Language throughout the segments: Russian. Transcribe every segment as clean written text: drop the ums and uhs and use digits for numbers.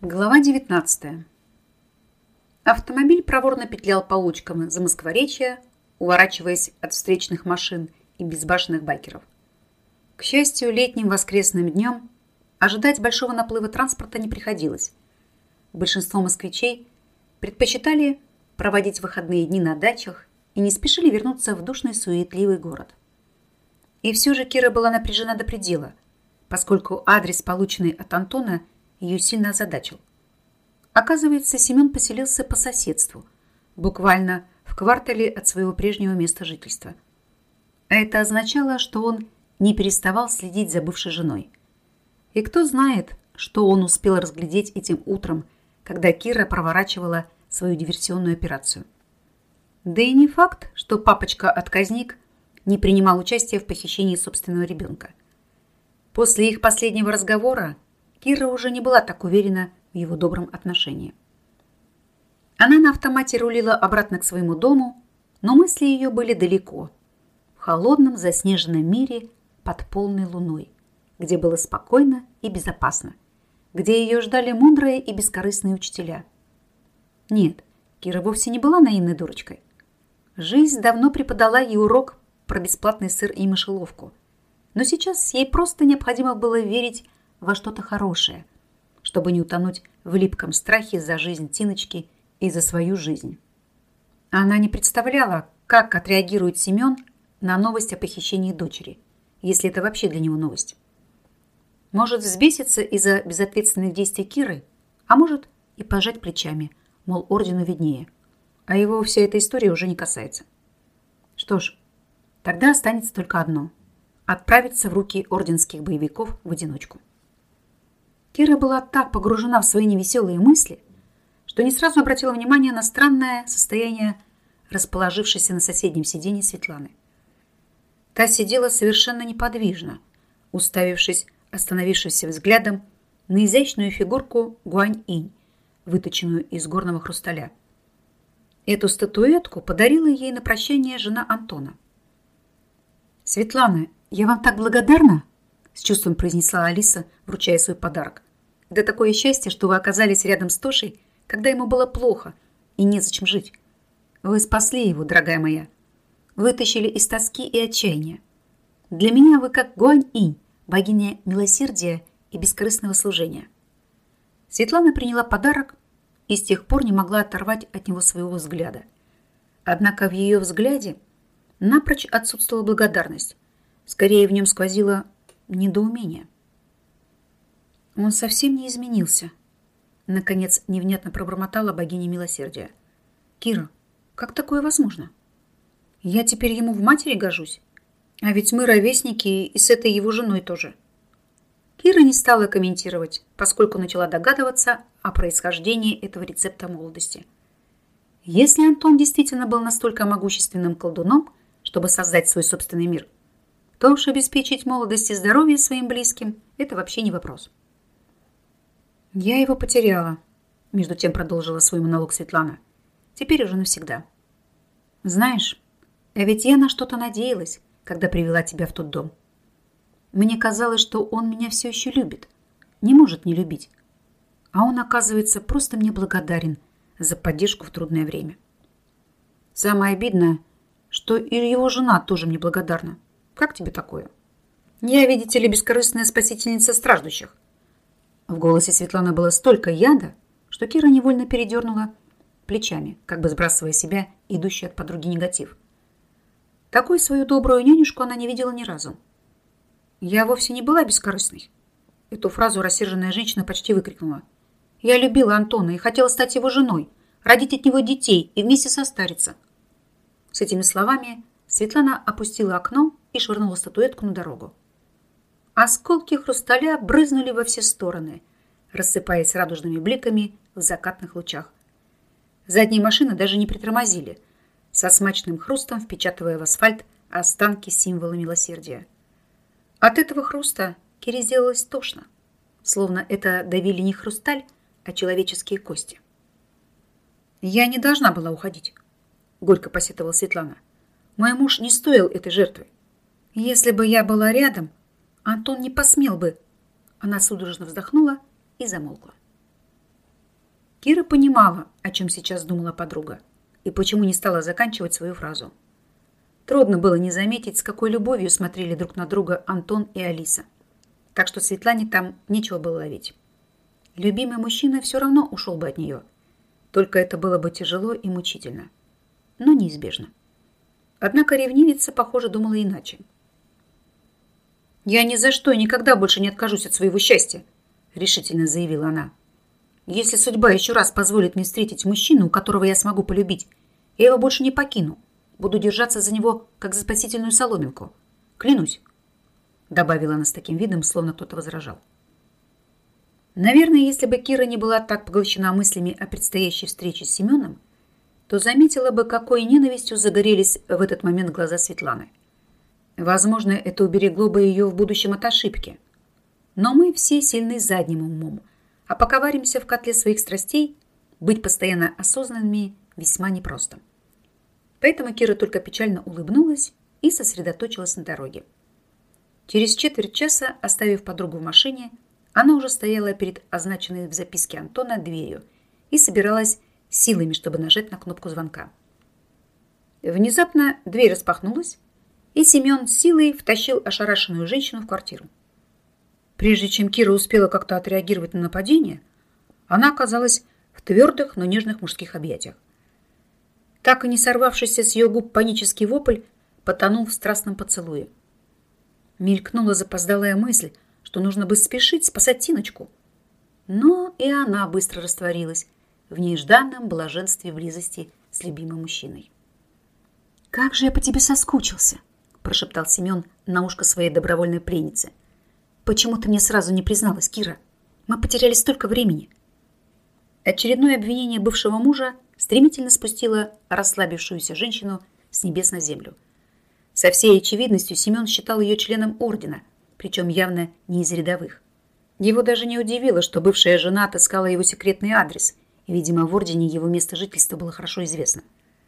Глава 19. Автомобиль проворно петлял по улочкам Замоскворечья, уворачиваясь от встречных машин и безбашенных байкеров. К счастью, летним воскресным днем ожидать большого наплыва транспорта не приходилось. Большинство москвичей предпочитали проводить выходные дни на дачах и не спешили вернуться в душный суетливый город. И все же Кира была напряжена до предела, поскольку адрес, полученный от Антона, ее сильно озадачил. Оказывается, Семен поселился по соседству, буквально в квартале от своего прежнего места жительства. А это означало, что он не переставал следить за бывшей женой. И кто знает, что он успел разглядеть этим утром, когда Кира проворачивала свою диверсионную операцию. Да и не факт, что папочка-отказник не принимал участия в похищении собственного ребенка. После их последнего разговора Кира уже не была так уверена в его добром отношении. Она на автомате рулила обратно к своему дому, но мысли ее были далеко, в холодном заснеженном мире под полной луной, где было спокойно и безопасно, где ее ждали мудрые и бескорыстные учителя. Нет, Кира вовсе не была наивной дурочкой. Жизнь давно преподала ей урок про бесплатный сыр и мышеловку, но сейчас ей просто необходимо было верить во что-то хорошее, чтобы не утонуть в липком страхе за жизнь Тиночки и за свою жизнь. Она не представляла, как отреагирует Семен на новость о похищении дочери, если это вообще для него новость. Может взбеситься из-за безответственных действий Киры, а может и пожать плечами, мол, ордену виднее, а его вся эта история уже не касается. Что ж, тогда останется только одно – отправиться в руки орденских боевиков в одиночку. Кира была так погружена в свои невеселые мысли, что не сразу обратила внимание на странное состояние расположившейся на соседнем сиденье Светланы. Та сидела совершенно неподвижно, уставившись остановившимся взглядом на изящную фигурку Гуань-инь, выточенную из горного хрусталя. Эту статуэтку подарила ей на прощание жена Антона. «Светлана, я вам так благодарна!» с чувством произнесла Алиса, вручая свой подарок. «Это такое счастье, что вы оказались рядом с Тошей, когда ему было плохо и незачем жить. Вы спасли его, дорогая моя. Вытащили из тоски и отчаяния. Для меня вы как Гуань-инь, богиня милосердия и бескорыстного служения». Светлана приняла подарок и с тех пор не могла оторвать от него своего взгляда. Однако в ее взгляде напрочь отсутствовала благодарность. Скорее в нем сквозило недоумение. Он совсем не изменился. Наконец, невнятно пробормотала богиня милосердия. «Кира, как такое возможно? Я теперь ему в матери гожусь? А ведь мы ровесники и с этой его женой тоже». Кира не стала комментировать, поскольку начала догадываться о происхождении этого рецепта молодости. Если Антон действительно был настолько могущественным колдуном, чтобы создать свой собственный мир, то уж обеспечить молодость и здоровье своим близким – это вообще не вопрос. «Я его потеряла», – между тем продолжила свой монолог Светлана. «Теперь уже навсегда. Знаешь, а ведь я на что-то надеялась, когда привела тебя в тот дом. Мне казалось, что он меня все еще любит, не может не любить. А он, оказывается, просто мне благодарен за поддержку в трудное время. Самое обидное, что и его жена тоже мне благодарна. Как тебе такое? Я, видите ли, бескорыстная спасительница страждущих». В голосе Светланы было столько яда, что Кира невольно передернула плечами, как бы сбрасывая с себя идущий от подруги негатив. Такой свою добрую нянюшку она не видела ни разу. «Я вовсе не была бескорыстной». Эту фразу рассерженная женщина почти выкрикнула. «Я любила Антона и хотела стать его женой, родить от него детей и вместе состариться». С этими словами Светлана опустила окно и швырнула статуэтку на дорогу. Осколки хрусталя брызнули во все стороны, рассыпаясь радужными бликами в закатных лучах. Задние машины даже не притормозили, со смачным хрустом впечатывая в асфальт останки символа милосердия. От этого хруста Кире сделалось тошно, словно это давили не хрусталь, а человеческие кости. «Я не должна была уходить», — горько посетовала Светлана. «Мой муж не стоил этой жертвы. Если бы я была рядом, Антон не посмел бы». Она судорожно вздохнула и замолкла. Кира понимала, о чем сейчас думала подруга, и почему не стала заканчивать свою фразу. Трудно было не заметить, с какой любовью смотрели друг на друга Антон и Алиса. Так что Светлане там нечего было ловить. Любимый мужчина все равно ушел бы от нее. Только это было бы тяжело и мучительно. Но неизбежно. Однако ревнивица, похоже, думала иначе. «Я ни за что и никогда больше не откажусь от своего счастья», решительно заявила она. «Если судьба еще раз позволит мне встретить мужчину, которого я смогу полюбить, я его больше не покину. Буду держаться за него, как за спасительную соломинку. Клянусь», добавила она с таким видом, словно кто-то возражал. Наверное, если бы Кира не была так поглощена мыслями о предстоящей встрече с Семеном, то заметила бы, какой ненавистью загорелись в этот момент глаза Светланы. Возможно, это уберегло бы ее в будущем от ошибки. Но мы все сильны задним умом, а пока варимся в котле своих страстей, быть постоянно осознанными весьма непросто. Поэтому Кира только печально улыбнулась и сосредоточилась на дороге. Через четверть часа, оставив подругу в машине, она уже стояла перед означенной в записке Антона дверью и собиралась силами, чтобы нажать на кнопку звонка. Внезапно дверь распахнулась, и Семен с силой втащил ошарашенную женщину в квартиру. Прежде чем Кира успела как-то отреагировать на нападение, она оказалась в твердых, но нежных мужских объятиях. Так и не сорвавшийся с ее губ панический вопль потонул в страстном поцелуе. Мелькнула запоздалая мысль, что нужно бы спешить спасать Тиночку. Но и она быстро растворилась в нежданном блаженстве близости с любимым мужчиной. «Как же я по тебе соскучился!» прошептал Семен на ушко своей добровольной пленницы. «Почему ты мне сразу не призналась, Кира? Мы потеряли столько времени». Очередное обвинение бывшего мужа стремительно спустило расслабившуюся женщину с небес на землю. Со всей очевидностью Семен считал ее членом ордена, причем явно не из рядовых. Его даже не удивило, что бывшая жена отыскала его секретный адрес, и, видимо, в ордене его место жительства было хорошо известно.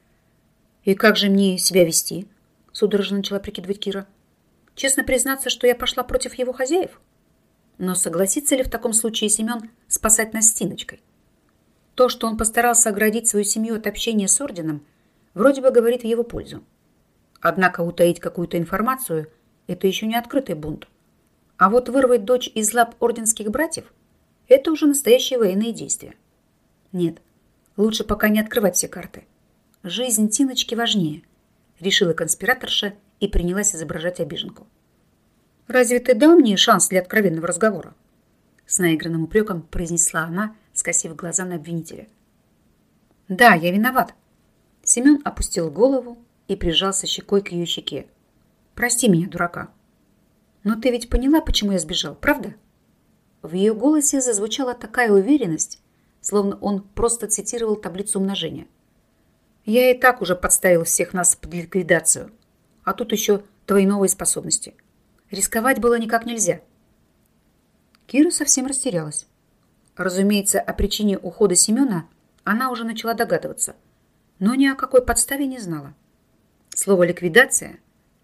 «И как же мне себя вести?» — судорожно начала прикидывать Кира. «Честно признаться, что я пошла против его хозяев? Но согласится ли в таком случае Семен спасать нас с Тиночкой? То, что он постарался оградить свою семью от общения с орденом, вроде бы говорит в его пользу. Однако утаить какую-то информацию – это еще не открытый бунт. А вот вырвать дочь из лап орденских братьев – это уже настоящие военные действия. Нет, лучше пока не открывать все карты. Жизнь Тиночки важнее», – решила конспираторша и принялась изображать обиженку. «Разве ты дал мне шанс для откровенного разговора?» С наигранным упреком произнесла она, скосив глаза на обвинителя. «Да, я виноват». Семен опустил голову и прижался щекой к ее щеке. «Прости меня, дурака. Но ты ведь поняла, почему я сбежал, правда?» В ее голосе зазвучала такая уверенность, словно он просто цитировал таблицу умножения. «Я и так уже подставил всех нас под ликвидацию, а тут еще твои новые способности. Рисковать было никак нельзя». Кира совсем растерялась. Разумеется, о причине ухода Семена она уже начала догадываться, но ни о какой подставе не знала. Слово «ликвидация»,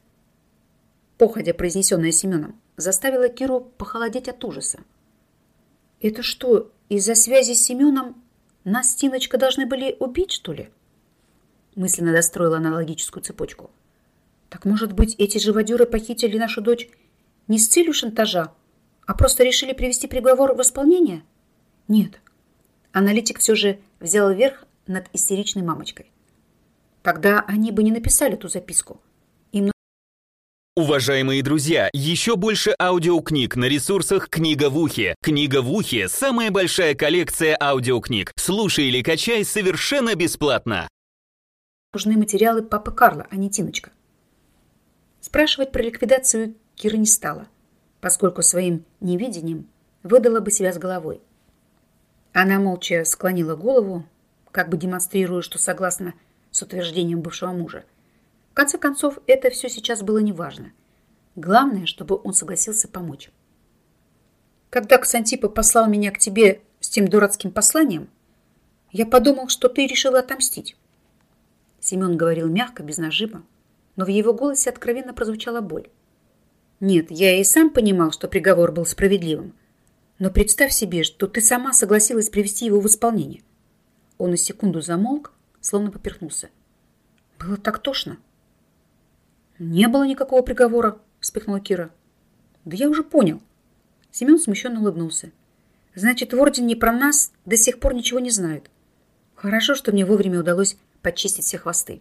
походя произнесенное Семеном, заставило Киру похолодеть от ужаса. «Это что, из-за связи с Семеном нас с Тиночкой должны были убить, что ли?» Мысленно достроила аналогическую цепочку. «Так, может быть, эти живодеры похитили нашу дочь не с целью шантажа, а просто решили привести приговор в исполнение? Нет». Аналитик все же взял верх над истеричной мамочкой. Тогда они бы не написали ту записку. Уважаемые друзья, еще больше аудиокниг на ресурсах «Книга в ухе». «Книга в ухе» — самая большая коллекция аудиокниг. Слушай или качай совершенно бесплатно. Нужны материалы папы Карла, а не Тиночка. Спрашивать про ликвидацию Кира не стала, поскольку своим невидением выдала бы себя с головой. Она молча склонила голову, как бы демонстрируя, что согласна с утверждением бывшего мужа. В конце концов, это все сейчас было неважно. Главное, чтобы он согласился помочь. «Когда Ксантипа послал меня к тебе с тем дурацким посланием, я подумал, что ты решила отомстить». Семен говорил мягко, без нажима, но в его голосе откровенно прозвучала боль. «Нет, я и сам понимал, что приговор был справедливым. Но представь себе, что ты сама согласилась привести его в исполнение. Он на секунду замолк, словно поперхнулся. Было так тошно. «Не было никакого приговора», — вспыхнула Кира. «Да я уже понял». Семен смущенно улыбнулся. «Значит, в ордене про нас до сих пор ничего не знают. Хорошо, что мне вовремя удалось подчистить все хвосты».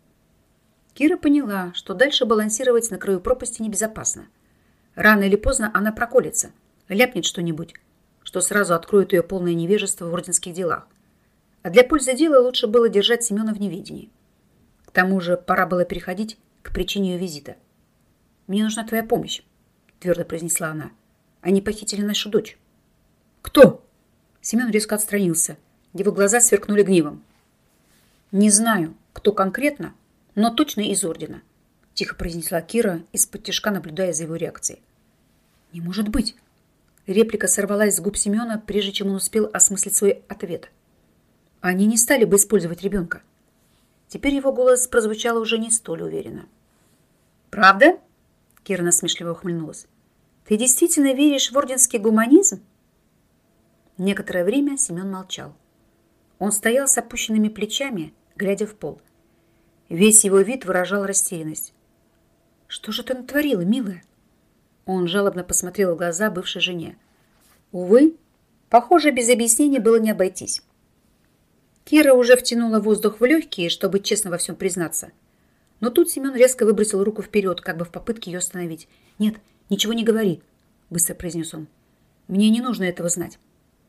Кира поняла, что дальше балансировать на краю пропасти небезопасно. Рано или поздно она проколется, ляпнет что-нибудь, что сразу откроет ее полное невежество в орденских делах. А для пользы дела лучше было держать Семена в неведении. К тому же пора было переходить к причине ее визита. «Мне нужна твоя помощь», — твердо произнесла она. «Они похитили нашу дочь». «Кто?» Семен резко отстранился. Его глаза сверкнули гневом. «Не знаю, кто конкретно, но точно из ордена», — тихо произнесла Кира, из-под тишка наблюдая за его реакцией. «Не может быть!» Реплика сорвалась с губ Семена, прежде чем он успел осмыслить свой ответ. «Они не стали бы использовать ребенка». Теперь его голос прозвучал уже не столь уверенно. «Правда?» — Кира насмешливо ухмыльнулась. «Ты действительно веришь в орденский гуманизм?» Некоторое время Семен молчал. Он стоял с опущенными плечами, глядя в пол. Весь его вид выражал растерянность. «Что же ты натворила, милая?» Он жалобно посмотрел в глаза бывшей жене. Увы, похоже, без объяснений было не обойтись. Кира уже втянула воздух в легкие, чтобы честно во всем признаться. Но тут Семен резко выбросил руку вперед, как бы в попытке ее остановить. «Нет, ничего не говори», — быстро произнес он. «Мне не нужно этого знать.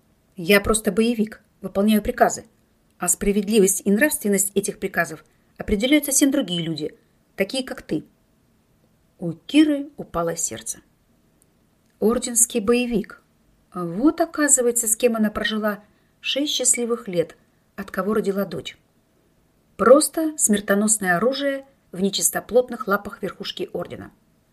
Я просто боевик, выполняю приказы. А справедливость и нравственность этих приказов определяют совсем другие люди, такие как ты». У Киры упало сердце. Орденский боевик. Вот, оказывается, с кем она прожила 6 счастливых лет, от кого родила дочь. Просто смертоносное оружие в нечистоплотных лапах верхушки ордена.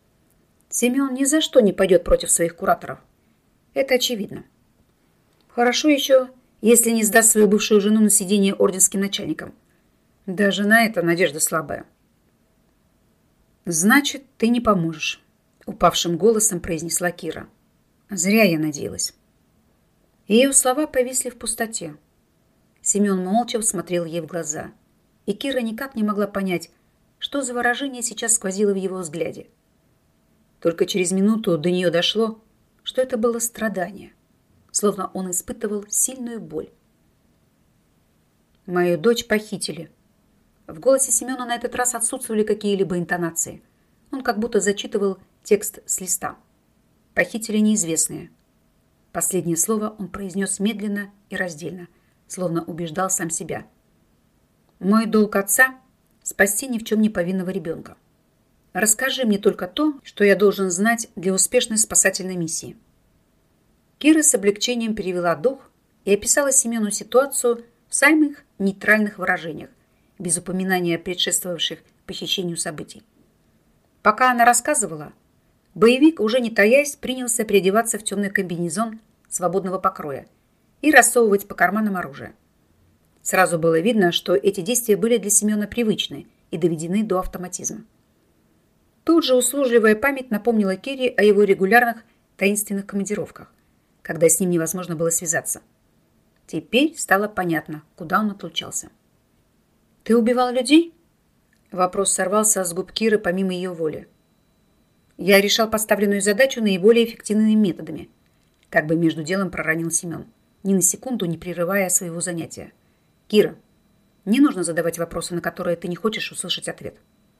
Семен ни за что не пойдет против своих кураторов. Это очевидно. Хорошо еще, если не сдаст свою бывшую жену на сиденье орденским начальником. Даже на это надежда слабая. «Значит, ты не поможешь», — упавшим голосом произнесла Кира. «Зря я надеялась». Ее слова повисли в пустоте. Семен молча смотрел ей в глаза, и Кира никак не могла понять, что за выражение сейчас сквозило в его взгляде. Только через минуту до нее дошло, что это было страдание, словно он испытывал сильную боль. «Мою дочь похитили». В голосе Семена на этот раз отсутствовали какие-либо интонации. Он как будто зачитывал текст с листа. «Похитили неизвестные». Последнее слово он произнес медленно и раздельно, словно убеждал сам себя. «Мой долг отца — спасти ни в чем не повинного ребенка. Расскажи мне только то, что я должен знать для успешной спасательной миссии». Кира с облегчением перевела дух и описала Семену ситуацию в самых нейтральных выражениях, без упоминания предшествовавших похищению событий. Пока она рассказывала, боевик, уже не таясь, принялся переодеваться в темный комбинезон свободного покроя и рассовывать по карманам оружие. Сразу было видно, что эти действия были для Семена привычны и доведены до автоматизма. Тут же услужливая память напомнила Кире о его регулярных таинственных командировках, когда с ним невозможно было связаться. Теперь стало понятно, куда он отлучался. «Ты убивал людей?» Вопрос сорвался с губ Киры помимо ее воли. «Я решал поставленную задачу наиболее эффективными методами», как бы между делом проронил Семен, ни на секунду не прерывая своего занятия. «Кира, не нужно задавать вопросы, на которые ты не хочешь услышать ответ».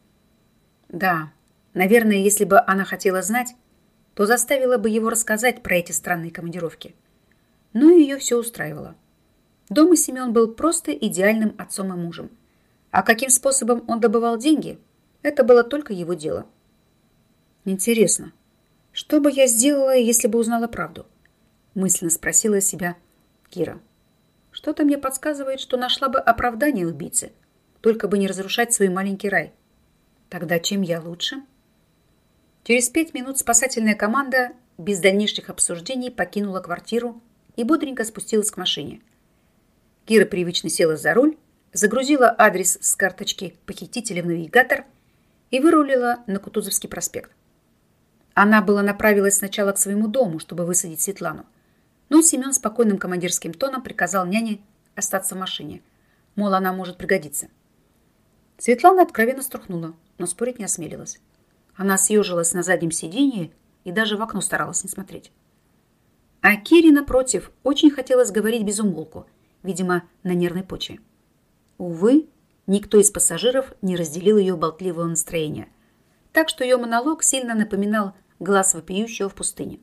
Да, наверное, если бы она хотела знать, то заставила бы его рассказать про эти странные командировки. Но ее все устраивало. Дома Семен был просто идеальным отцом и мужем. А каким способом он добывал деньги, это было только его дело. «Интересно, что бы я сделала, если бы узнала правду?» мысленно спросила себя Кира. «Что-то мне подсказывает, что нашла бы оправдание убийце, только бы не разрушать свой маленький рай. Тогда чем я лучше?» Через 5 минут спасательная команда без дальнейших обсуждений покинула квартиру и бодренько спустилась к машине. Кира привычно села за руль, загрузила адрес с карточки похитителя в навигатор и вырулила на Кутузовский проспект. Она была направилась сначала к своему дому, чтобы высадить Светлану, но Семен спокойным командирским тоном приказал няне остаться в машине. Мол, она может пригодиться. Светлана откровенно струхнула, но спорить не осмелилась. Она съежилась на заднем сиденье и даже в окно старалась не смотреть. А Кире, напротив, очень хотелось говорить без умолку, видимо, на нервной почве. Увы, никто из пассажиров не разделил ее болтливого настроения, так что ее монолог сильно напоминал глаз вопиющего в пустыне.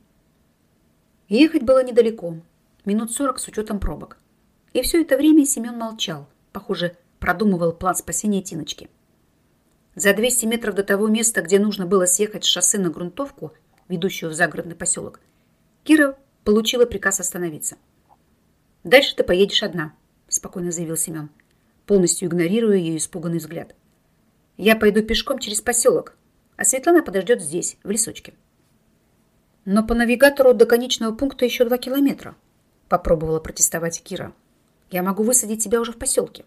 Ехать было недалеко, минут 40 с учетом пробок. И все это время Семен молчал, похоже, продумывал план спасения Тиночки. За 200 метров до того места, где нужно было съехать с шоссе на грунтовку, ведущую в загородный поселок, Кира получила приказ остановиться. «Дальше ты поедешь одна», – спокойно заявил Семен, полностью игнорируя ее испуганный взгляд. «Я пойду пешком через поселок, а Светлана подождет здесь, в лесочке». «Но по навигатору до конечного пункта еще 2 километра», – попробовала протестовать Кира. «Я могу высадить тебя уже в поселке».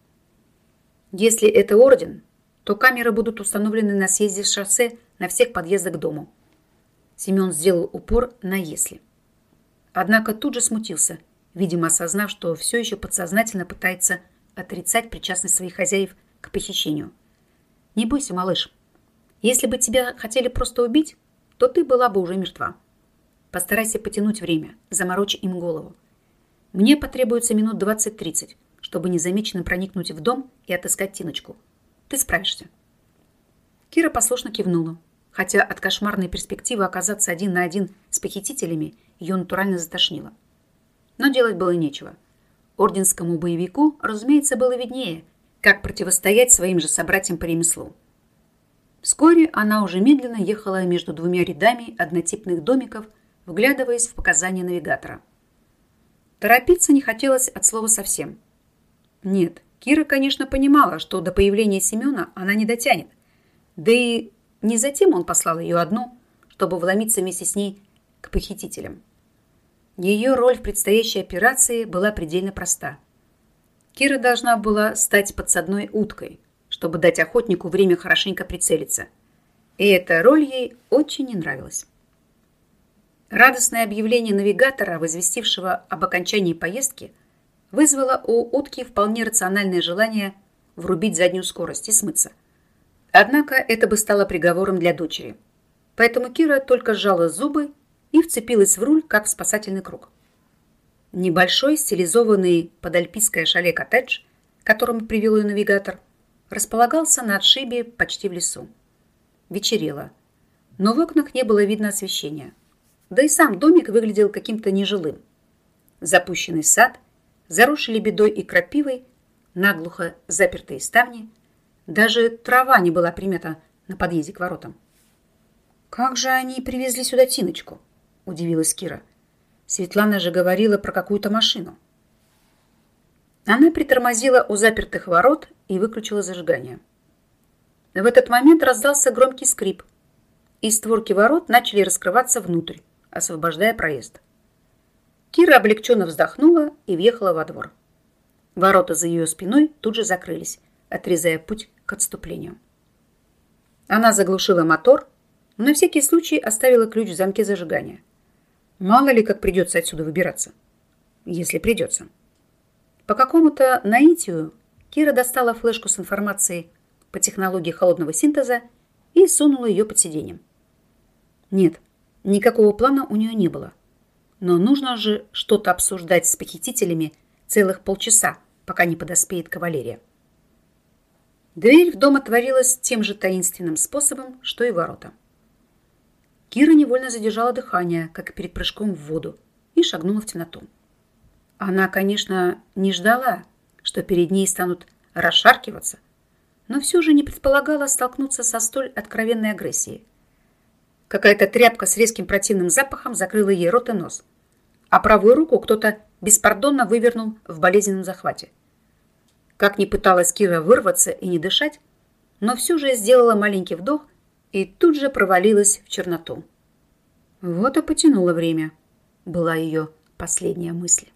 «Если это орден, то камеры будут установлены на съезде с шоссе на всех подъездах к дому». Семен сделал упор на «если». Однако тут же смутился, видимо, осознав, что все еще подсознательно пытается отрицать причастность своих хозяев к похищению. «Не бойся, малыш. Если бы тебя хотели просто убить, то ты была бы уже мертва. Постарайся потянуть время, заморочь им голову. Мне потребуется минут 20-30, чтобы незамеченно проникнуть в дом и отыскать Тиночку. Ты справишься». Кира послушно кивнула, хотя от кошмарной перспективы оказаться один на один с похитителями ее натурально затошнило. Но делать было нечего. Орденскому боевику, разумеется, было виднее, как противостоять своим же собратьям по ремеслу. Вскоре она уже медленно ехала между двумя рядами однотипных домиков, вглядываясь в показания навигатора. Торопиться не хотелось от слова совсем. Нет, Кира, конечно, понимала, что до появления Семена она не дотянет. Да и не затем он послал ее одну, чтобы вломиться вместе с ней к похитителям. Ее роль в предстоящей операции была предельно проста. Кира должна была стать подсадной уткой, чтобы дать охотнику время хорошенько прицелиться. И эта роль ей очень не нравилась. Радостное объявление навигатора, возвестившего об окончании поездки, вызвало у утки вполне рациональное желание врубить заднюю скорость и смыться. Однако это бы стало приговором для дочери. Поэтому Кира только сжала зубы и вцепилась в руль, как в спасательный круг. Небольшой, стилизованный под альпийское шале коттедж, к которому привел ее навигатор, располагался на отшибе почти в лесу. Вечерело, но в окнах не было видно освещения. Да и сам домик выглядел каким-то нежилым. Запущенный сад, заросший лебедой и крапивой, наглухо запертые ставни, даже трава не была примята на подъезде к воротам. «Как же они привезли сюда Тиночку?» – удивилась Кира. Светлана же говорила про какую-то машину. Она притормозила у запертых ворот и выключила зажигание. В этот момент раздался громкий скрип, и створки ворот начали раскрываться внутрь, освобождая проезд. Кира облегченно вздохнула и въехала во двор. Ворота за ее спиной тут же закрылись, отрезая путь к отступлению. Она заглушила мотор, но на всякий случай оставила ключ в замке зажигания. Мало ли, как придется отсюда выбираться. Если придется. По какому-то наитию Кира достала флешку с информацией по технологии холодного синтеза и сунула ее под сиденьем. Нет, никакого плана у нее не было. Но нужно же что-то обсуждать с похитителями целых полчаса, пока не подоспеет кавалерия. Дверь в дом отворилась тем же таинственным способом, что и ворота. Кира невольно задержала дыхание, как перед прыжком в воду, и шагнула в темноту. Она, конечно, не ждала, что перед ней станут расшаркиваться, но все же не предполагала столкнуться со столь откровенной агрессией. Какая-то тряпка с резким противным запахом закрыла ей рот и нос, а правую руку кто-то беспардонно вывернул в болезненном захвате. Как ни пыталась Кира вырваться и не дышать, но все же сделала маленький вдох и тут же провалилась в черноту. Вот и потянуло время, была ее последняя мысль.